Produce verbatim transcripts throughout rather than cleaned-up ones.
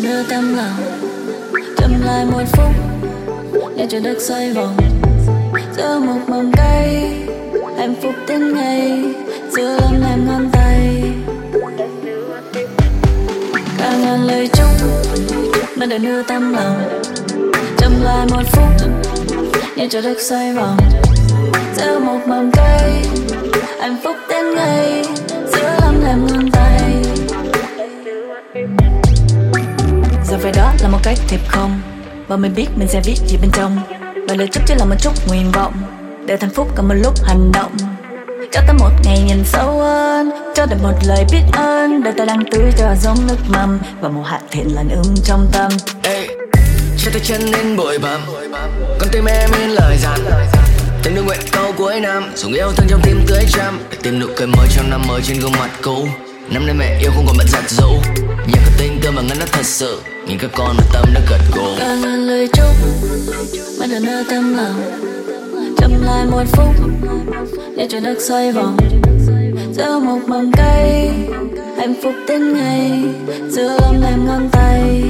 lần nữa tấm lòng chậm lại một phút để trời đất xoay vòng giữa một mầm cây hạnh phúc đến ngày giữa lắm em ngón tay cả ngàn lời chúc mà lần nữa tấm lòng chậm lại một phút để trời đất xoay vòng giữa một mầm cây hạnh phúc đến ngày giữa lắm em ngón tay. Giờ về đó là một cái thiệp không và mình biết mình sẽ viết gì bên trong, và lời chúc chỉ là một chút nguyện vọng để hạnh phúc cần một lúc hành động, cho tới một ngày nhìn sâu hơn, cho đến một lời biết ơn đời ta đang tưới cho giống nước mầm và một hạt thiện lành ươm trong tâm. Ê, cho tôi chân nên bụi bặm, con tim em in lời dặn, từng đương nguyện câu cuối năm, dùng yêu thương trong tim tưới trăm để tìm nụ cười mới trong năm mới trên gương mặt cũ. Năm nay mẹ yêu không còn bận giặt giũ, nhà cửa tình cơ mà ngân nó thật sự, nhìn các con mà tâm đã gật gù. Cả ngàn lời chúc mà lần nữa tấm lòng chậm lại một phút để trời đất xoay vòng giữa một mầm cây hạnh phúc đến ngày giữa lắm em ngón tay.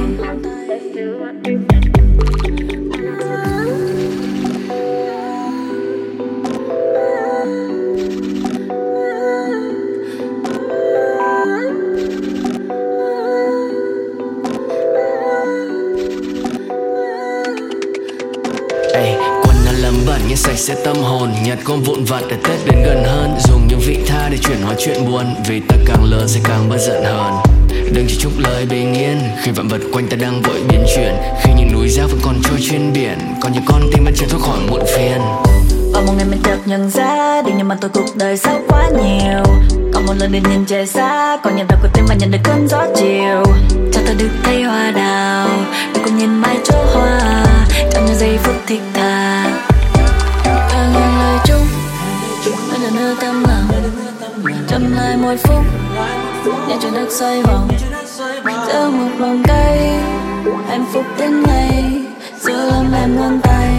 Ê, quần là lấm bẩn nhưng sạch sẽ tâm hồn, nhặt con vụn vặt để Tết đến gần hơn, dùng những vị tha để chuyển hóa chuyện buồn, vì ta càng lớn sẽ càng bớt giận hờn. Đừng chỉ chúc lời bình yên khi vạn vật quanh ta đang vội biến chuyển, khi những núi dao vẫn còn trôi trên biển, còn những con tim vẫn chưa thoát khỏi muộn phiền. Và một ngày mình chợt nhận ra điều nhưng mà tôi cuộc đời sao quá nhiều, còn một lần để nhìn trời xa, còn nhận đọc của tim và nhận được cơn gió chiều, cho tôi được thấy hoa đào để cùng nhìn mãi chỗ hoa trong những giây phút thích thà. Cả ngàn lời chúc mà lần nữa tấm lòng chậm lại một phút để trời đất xoay vòng giữa một vòng cây hạnh phúc đến ngày giữa lắm em ngón tay.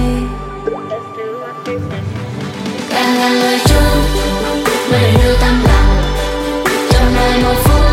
Cả ngàn lời chúc mà lần nữa tấm lòng chậm lại một phút